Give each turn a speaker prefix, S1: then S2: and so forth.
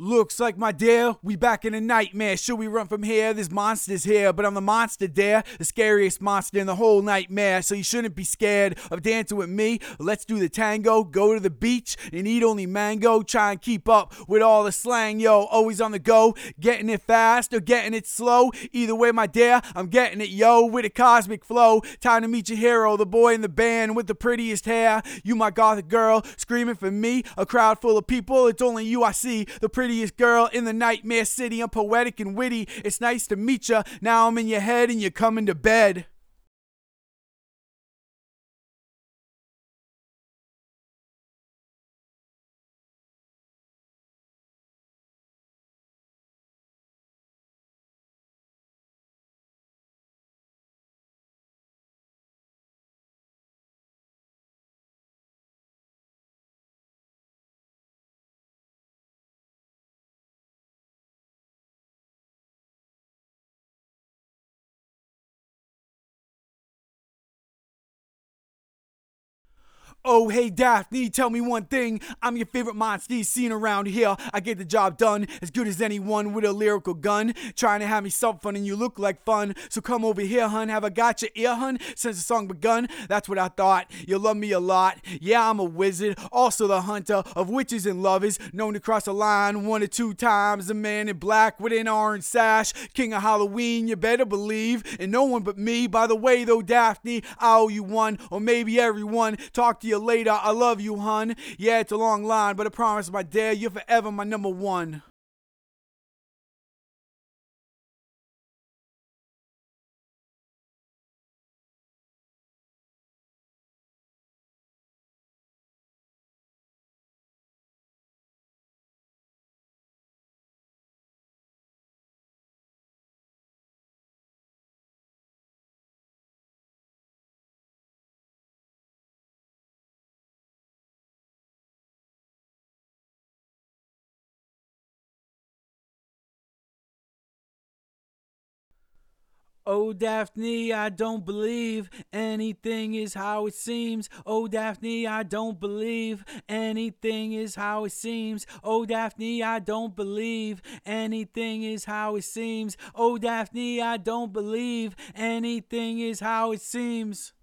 S1: Looks like, my dear, we back in a nightmare. Should we run from here? There's monsters here, but I'm the monster, dare. The scariest monster in the whole nightmare. So you shouldn't be scared of dancing with me. Let's do the tango, go to the beach, and eat only mango. Try and keep up with all the slang, yo. Always on the go, getting it fast or getting it slow. Either way, my dear, I'm getting it, yo, with a cosmic flow. Time to meet your hero, the boy in the band with the prettiest hair. You, my gothic girl, screaming for me. A crowd full of people, it's only you I see. The prettiest girl in the nightmare city. I'm poetic and witty. It's nice to meet ya. Now I'm in your head and you're coming to bed. Oh, hey Daphne, tell me one thing. I'm your favorite monster you've seen around here. I get the job done as good as anyone with a lyrical gun. Trying to have me some fun and you look like fun. So come over here, hun. Have I got your ear, hun? Since the song begun, that's what I thought. You love me a lot. Yeah, I'm a wizard. Also the hunter of witches and lovers. Known to cross a line 1 or 2 times. A man in black with an orange sash. King of Halloween, you better believe. And no one but me. By the way, though, Daphne, I owe you one. Or maybe everyone. Talk to you later. I love you, hun. Yeah, it's a long line, but I promise, my dear, you're forever my number one. Oh, Daphne, I don't believe anything is how it seems. Oh, Daphne, I don't believe anything is how it seems. Oh, Daphne, I don't believe anything is how it seems. Oh, Daphne, I don't believe anything is how it seems.